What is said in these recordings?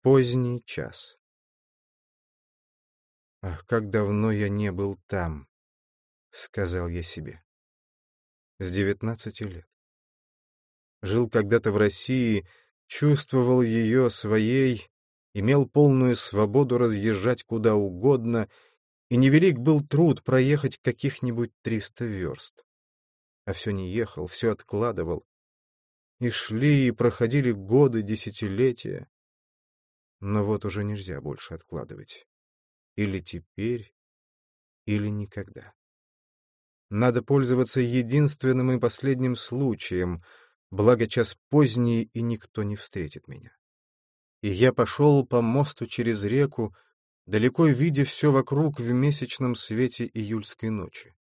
Поздний час. «Ах, как давно я не был там!» — сказал я себе. С 19 лет. Жил когда-то в России, чувствовал ее своей, имел полную свободу разъезжать куда угодно, и невелик был труд проехать каких-нибудь 300 верст. А все не ехал, все откладывал. И шли, и проходили годы, десятилетия. Но вот уже нельзя больше откладывать. Или теперь, или никогда. Надо пользоваться единственным и последним случаем, благо час поздний, и никто не встретит меня. И я пошел по мосту через реку, далеко видя все вокруг в месячном свете июльской ночи.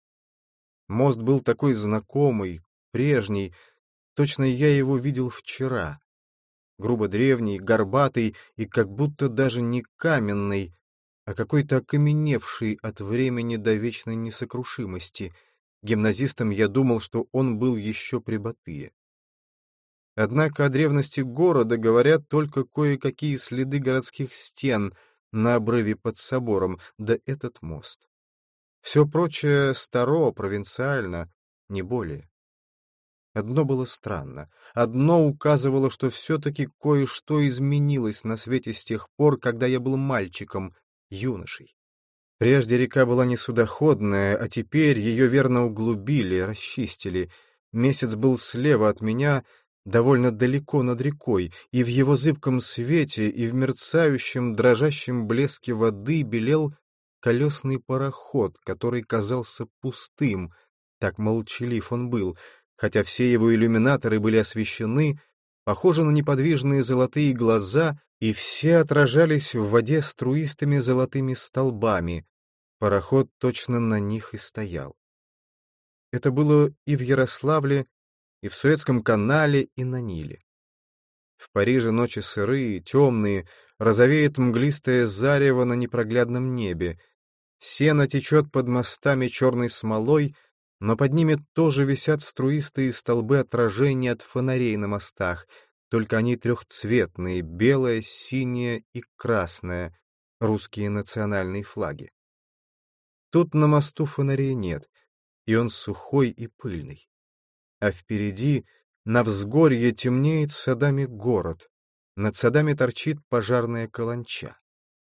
Мост был такой знакомый, прежний, точно я его видел вчера. Грубо древний, горбатый и как будто даже не каменный, а какой-то окаменевший от времени до вечной несокрушимости. Гимназистом я думал, что он был еще при Батыя. Однако о древности города говорят только кое-какие следы городских стен на обрыве под собором, да этот мост. Все прочее старо, провинциально, не более. Одно было странно. Одно указывало, что все-таки кое-что изменилось на свете с тех пор, когда я был мальчиком, юношей. Прежде река была не судоходная, а теперь ее верно углубили, расчистили. Месяц был слева от меня, довольно далеко над рекой, и в его зыбком свете и в мерцающем, дрожащем блеске воды белел колесный пароход, который казался пустым, так молчалив он был, хотя все его иллюминаторы были освещены, похожи на неподвижные золотые глаза, и все отражались в воде струистыми золотыми столбами. Пароход точно на них и стоял. Это было и в Ярославле, и в Суэцком канале, и на Ниле. В Париже ночи сырые, темные, розовеет мглистое зарево на непроглядном небе. Сено течет под мостами черной смолой, но под ними тоже висят струистые столбы отражений от фонарей на мостах, только они трехцветные, белое, синее и красное, русские национальные флаги. Тут на мосту фонарей нет, и он сухой и пыльный. А впереди, на взгорье, темнеет садами город, над садами торчит пожарная каланча.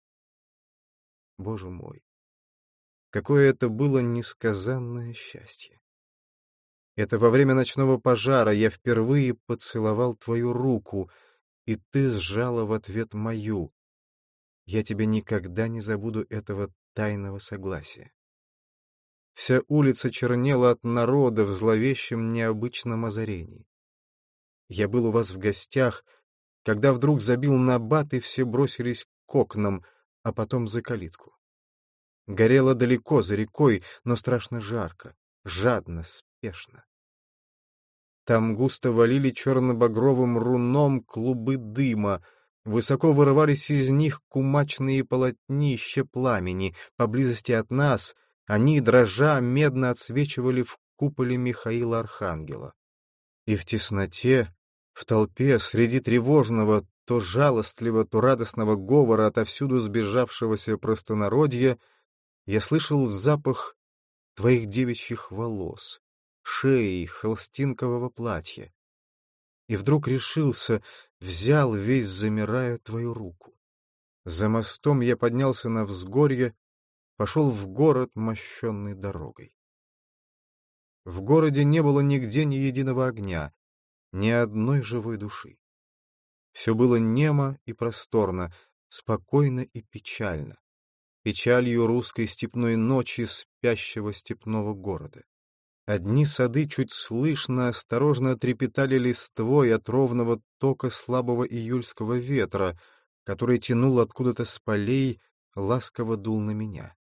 Боже мой! Какое это было несказанное счастье! Это во время ночного пожара я впервые поцеловал твою руку, и ты сжала в ответ мою. Я тебе никогда не забуду этого тайного согласия. Вся улица чернела от народа в зловещем необычном озарении. Я был у вас в гостях, когда вдруг забил набат, и все бросились к окнам, а потом за калитку. Горело далеко, за рекой, но страшно жарко, жадно, спешно. Там густо валили черно-багровым руном клубы дыма, высоко вырывались из них кумачные полотнища пламени. Поблизости от нас они, дрожа, медно отсвечивали в куполе Михаила Архангела. И в тесноте, в толпе, среди тревожного, то жалостливо, то радостного говора отовсюду сбежавшегося простонародья, я слышал запах твоих девичьих волос, шеи, холстинкового платья. И вдруг решился, взял, весь замирая, твою руку. За мостом я поднялся на взгорье, пошел в город, мощенный дорогой. В городе не было нигде ни единого огня, ни одной живой души. Все было немо и просторно, спокойно и печально, печалью русской степной ночи спящего степного города. Одни сады чуть слышно, осторожно трепетали листвой от ровного тока слабого июльского ветра, который тянул откуда-то с полей, ласково дул на меня.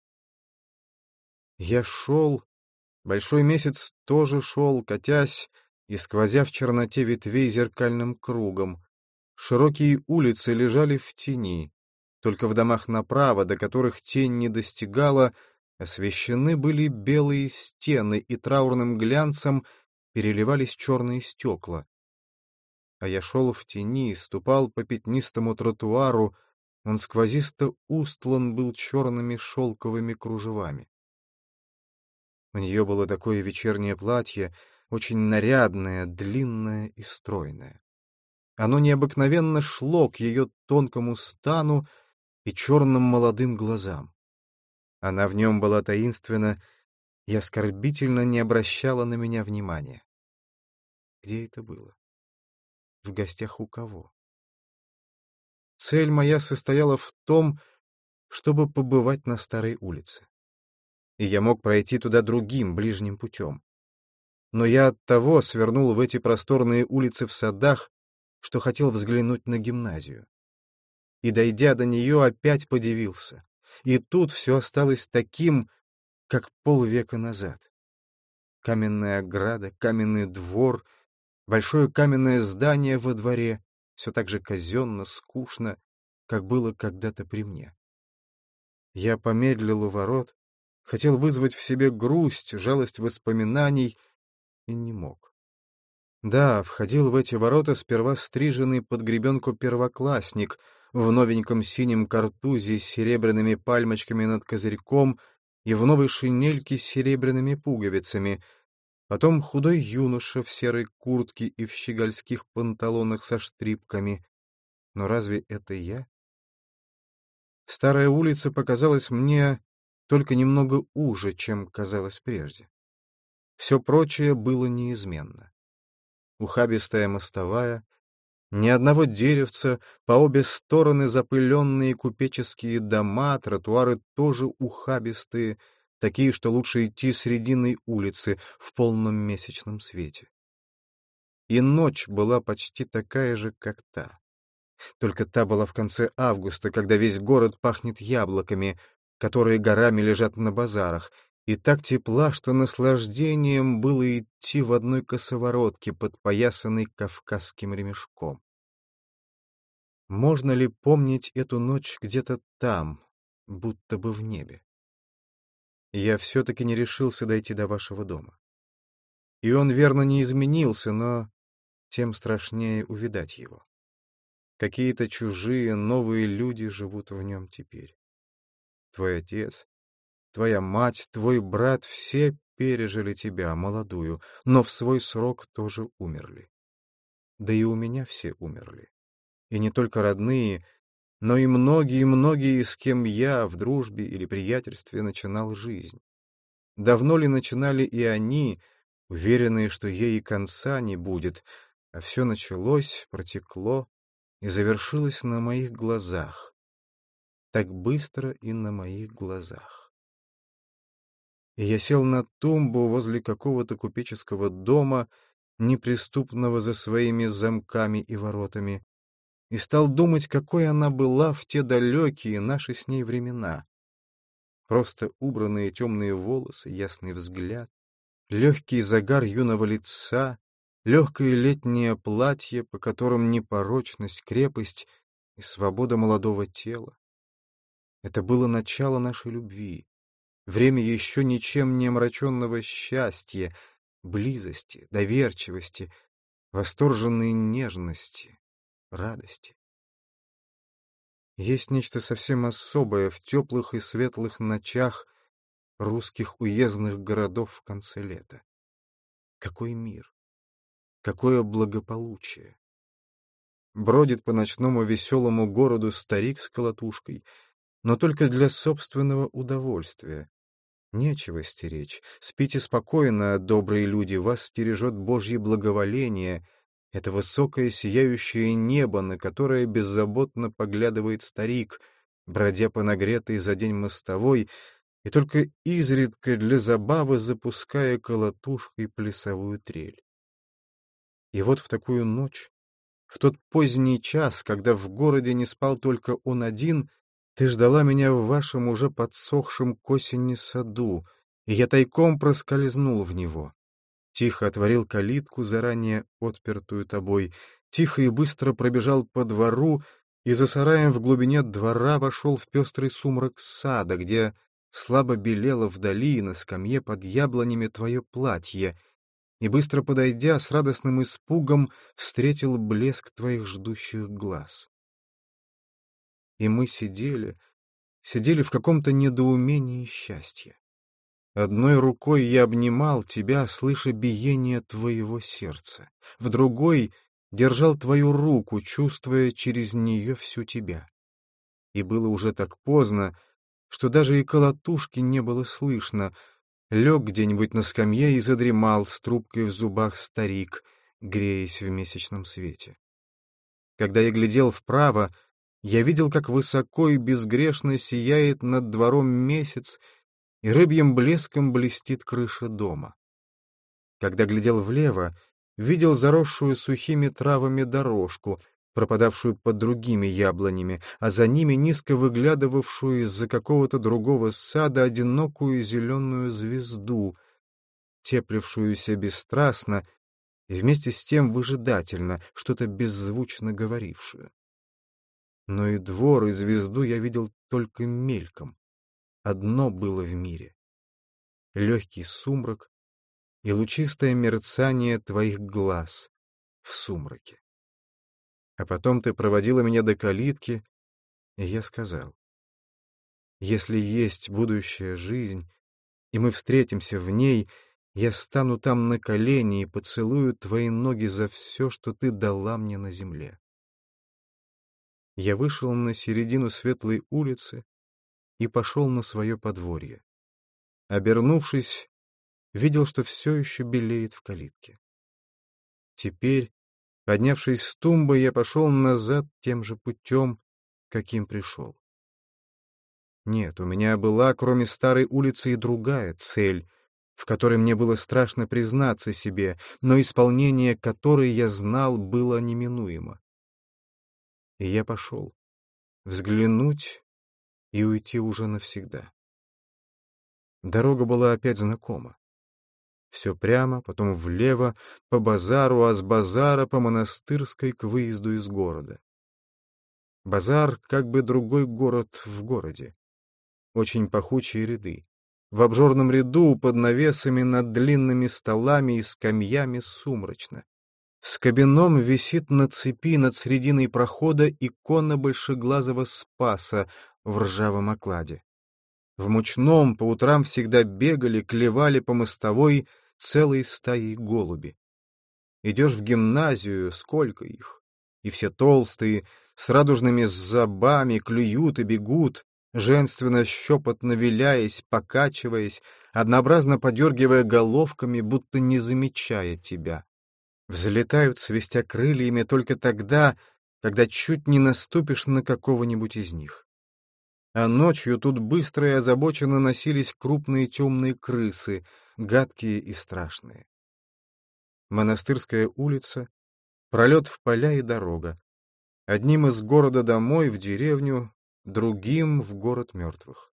Я шел, большой месяц тоже шел, катясь и сквозя в черноте ветвей зеркальным кругом. Широкие улицы лежали в тени, только в домах направо, до которых тень не достигала, освещены были белые стены, и траурным глянцем переливались черные стекла. а я шел в тени, ступал по пятнистому тротуару, он сквозисто устлан был черными шелковыми кружевами. У нее было такое вечернее платье, очень нарядное, длинное и стройное. Оно необыкновенно шло к ее тонкому стану и черным молодым глазам. Она в нем была таинственна и оскорбительно не обращала на меня внимания. Где это было? В гостях у кого? Цель моя состояла в том, чтобы побывать на Старой улице. И я мог пройти туда другим, ближним путем. Но я оттого свернул в эти просторные улицы в садах, что хотел взглянуть на гимназию. И, дойдя до нее, опять подивился. И тут все осталось таким, как полвека назад. Каменная ограда, каменный двор, большое каменное здание во дворе, все так же казенно, скучно, как было когда-то при мне. Я помедлил у ворот, хотел вызвать в себе грусть, жалость воспоминаний, и не мог. Да, входил в эти ворота сперва стриженный под гребенку первоклассник в новеньком синем картузе с серебряными пальмочками над козырьком и в новой шинельке с серебряными пуговицами, потом худой юноша в серой куртке и в щегольских панталонах со штрипками. Но разве это я? Старая улица показалась мне только немного уже, чем казалось прежде. Все прочее было неизменно. Ухабистая мостовая, ни одного деревца, по обе стороны запыленные купеческие дома, тротуары тоже ухабистые, такие, что лучше идти срединой улицы в полном месячном свете. И ночь была почти такая же, как та. Только та была в конце августа, когда весь город пахнет яблоками, которые горами лежат на базарах, и так тепла, что наслаждением было идти в одной косоворотке, подпоясанной кавказским ремешком. Можно ли помнить эту ночь где-то там, будто бы в небе? Я все-таки не решился дойти до вашего дома. И он, верно, не изменился, но тем страшнее увидать его. Какие-то чужие, новые люди живут в нем теперь. Твой отец, твоя мать, твой брат — все пережили тебя, молодую, но в свой срок тоже умерли. Да и у меня все умерли. И не только родные, но и многие, с кем я в дружбе или приятельстве начинал жизнь. Давно ли начинали и они, уверенные, что ей и конца не будет, а все началось, протекло и завершилось на моих глазах. Так быстро и на моих глазах. И я сел на тумбу возле какого-то купеческого дома, неприступного за своими замками и воротами, и стал думать, какой она была в те далекие наши с ней времена. Просто убранные темные волосы, ясный взгляд, легкий загар юного лица, легкое летнее платье, по которым непорочность, крепость и свобода молодого тела. Это было начало нашей любви, время еще ничем не омраченного счастья, близости, доверчивости, восторженной нежности, радости. Есть нечто совсем особое в теплых и светлых ночах русских уездных городов в конце лета. Какой мир! Какое благополучие! Бродит по ночному веселому городу старик с колотушкой, но только для собственного удовольствия. Нечего стеречь. Спите спокойно, добрые люди, вас стережет Божье благоволение, это высокое сияющее небо, на которое беззаботно поглядывает старик, бродя по нагретой за день мостовой, и только изредка для забавы запуская колотушкой плясовую трель. И вот в такую ночь, в тот поздний час, когда в городе не спал только он один, ты ждала меня в вашем уже подсохшем к осени саду, и я тайком проскользнул в него. Тихо отворил калитку, заранее отпертую тобой, тихо и быстро пробежал по двору, и за сараем в глубине двора вошел в пестрый сумрак сада, где слабо белело вдали на скамье под яблонями твое платье, и, быстро подойдя, с радостным испугом встретил блеск твоих ждущих глаз. И мы сидели в каком-то недоумении счастья. Одной рукой я обнимал тебя, слыша биение твоего сердца, в другой держал твою руку, чувствуя через нее всю тебя. И было уже так поздно, что даже и колотушки не было слышно. Лег где-нибудь на скамье и задремал с трубкой в зубах старик, греясь в месячном свете. Когда я глядел вправо, я видел, как высоко и безгрешно сияет над двором месяц, и рыбьим блеском блестит крыша дома. Когда глядел влево, видел заросшую сухими травами дорожку, пропадавшую под другими яблонями, а за ними низко выглядывавшую из-за какого-то другого сада одинокую зеленую звезду, теплившуюся бесстрастно и вместе с тем выжидательно, что-то беззвучно говорившую. Но и двор, и звезду я видел только мельком. Одно было в мире — легкий сумрак и лучистое мерцание твоих глаз в сумраке. А потом ты проводила меня до калитки, и я сказал: если есть будущая жизнь, и мы встретимся в ней, я стану там на колени и поцелую твои ноги за все, что ты дала мне на земле. Я вышел на середину светлой улицы и пошел на свое подворье. Обернувшись, видел, что все еще белеет в калитке. Теперь, поднявшись с тумбы, я пошел назад тем же путем, каким пришел. Нет, у меня была, кроме старой улицы, и другая цель, в которой мне было страшно признаться себе, но исполнение которой, я знал, было неминуемо. И я пошел взглянуть и уйти уже навсегда. Дорога была опять знакома. Все прямо, потом влево, по базару, а с базара по Монастырской к выезду из города. Базар — как бы другой город в городе. Очень пахучие ряды. В обжорном ряду под навесами над длинными столами и скамьями сумрачно. В скобяном висит на цепи над срединой прохода икона большеглазого Спаса в ржавом окладе. В мучном по утрам всегда бегали, клевали по мостовой целой стаей голуби. Идешь в гимназию, сколько их, и все толстые, с радужными зубами, клюют и бегут, женственно щепотно виляясь, покачиваясь, однообразно подергивая головками, будто не замечая тебя. Взлетают, свистя крыльями, только тогда, когда чуть не наступишь на какого-нибудь из них. А ночью тут быстро и озабоченно носились крупные темные крысы, гадкие и страшные. Монастырская улица, пролет в поля и дорога. Одним из города домой в деревню, другим в город мертвых.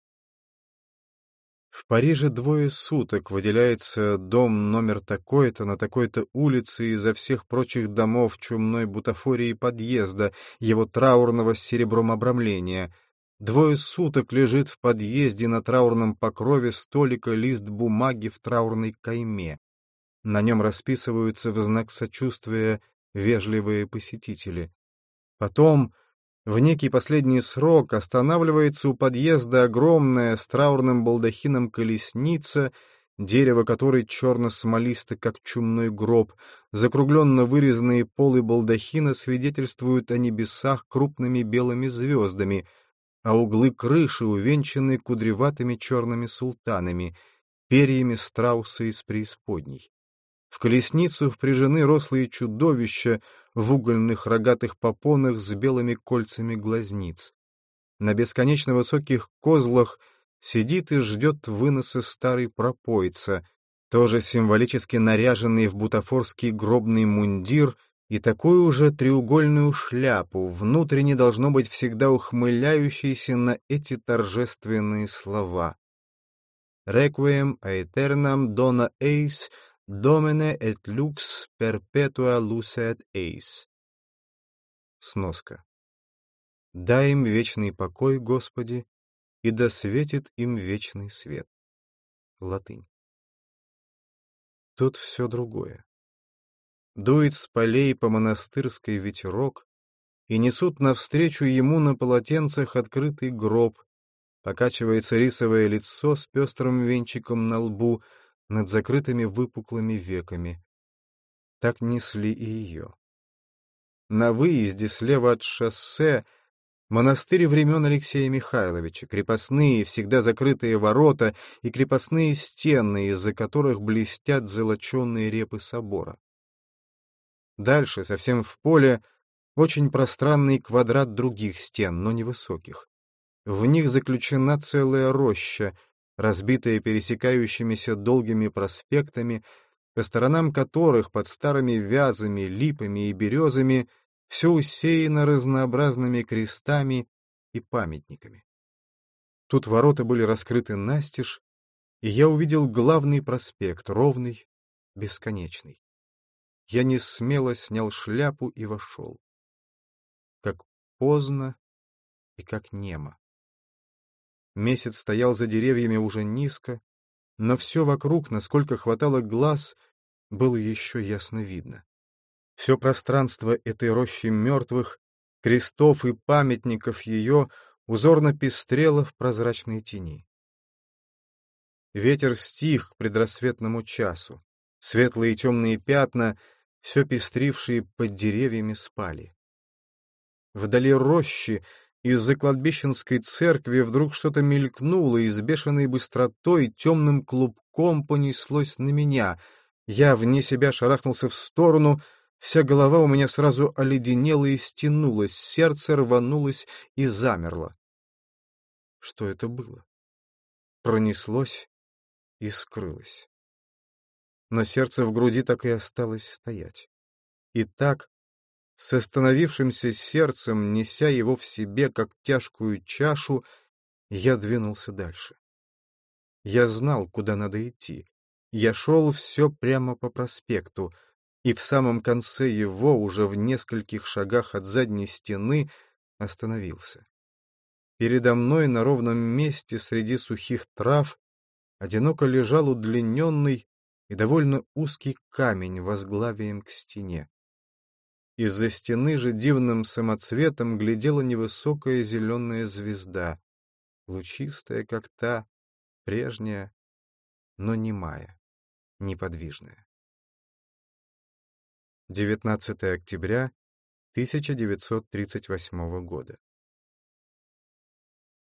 В Париже 2 суток выделяется дом номер такой-то на такой-то улице изо всех прочих домов чумной бутафории подъезда, его траурного с серебром обрамления. 2 суток лежит в подъезде на траурном покрове столика лист бумаги в траурной кайме. На нем расписываются в знак сочувствия вежливые посетители. Потом, в некий последний срок, останавливается у подъезда огромная с траурным балдахином колесница, дерево которой черно-смолисто, как чумной гроб, закругленно вырезанные полы балдахина свидетельствуют о небесах крупными белыми звездами, а углы крыши увенчаны кудреватыми черными султанами, перьями страуса из преисподней. В колесницу впряжены рослые чудовища в угольных рогатых попонах с белыми кольцами глазниц. На бесконечно высоких козлах сидит и ждет выноса старый пропойца, тоже символически наряженный в бутафорский гробный мундир и такую уже треугольную шляпу, внутренне должно быть всегда ухмыляющийся на эти торжественные слова. «Requiem aeternam dona eis, Domine et lux perpetua lucet eis». Сноска. Дай им вечный покой, Господи, и да светит им вечный свет. Латынь. Тут все другое. Дует с полей по монастырской ветерок, и несут навстречу ему на полотенцах открытый гроб, покачивается рисовое лицо с пестрым венчиком на лбу над закрытыми выпуклыми веками. Так несли и ее. На выезде слева от шоссе монастырь времен Алексея Михайловича, крепостные, всегда закрытые ворота и крепостные стены, из-за которых блестят золоченые репы собора. Дальше, совсем в поле, очень пространный квадрат других стен, но невысоких. В них заключена целая роща, разбитая пересекающимися долгими проспектами, по сторонам которых под старыми вязами, липами и березами все усеяно разнообразными крестами и памятниками. Тут ворота были раскрыты настежь, и я увидел главный проспект, ровный, бесконечный. Я несмело снял шляпу и вошел. Как поздно и как немо. Месяц стоял за деревьями уже низко, но все вокруг, насколько хватало глаз, было еще ясно видно. Все пространство этой рощи мертвых, крестов и памятников ее узорно пестрело в прозрачной тени. Ветер стих к предрассветному часу. Светлые и темные пятна, все пестрившие под деревьями, спали. Вдали рощи, из-за кладбищенской церкви вдруг что-то мелькнуло и с бешеной быстротой темным клубком понеслось на меня. Я вне себя шарахнулся в сторону, вся голова у меня сразу оледенела и стянулась, сердце рванулось и замерло. Что это было? Пронеслось и скрылось. Но сердце в груди так и осталось стоять. И так, с остановившимся сердцем, неся его в себе, как тяжкую чашу, я двинулся дальше. Я знал, куда надо идти. Я шел все прямо по проспекту, и в самом конце его, уже в нескольких шагах от задней стены, остановился. Передо мной на ровном месте среди сухих трав одиноко лежал удлиненный и довольно узкий камень возглавием к стене. Из-за стены же дивным самоцветом глядела невысокая зеленая звезда, лучистая, как та, прежняя, но немая, неподвижная. 19 октября 1938 года.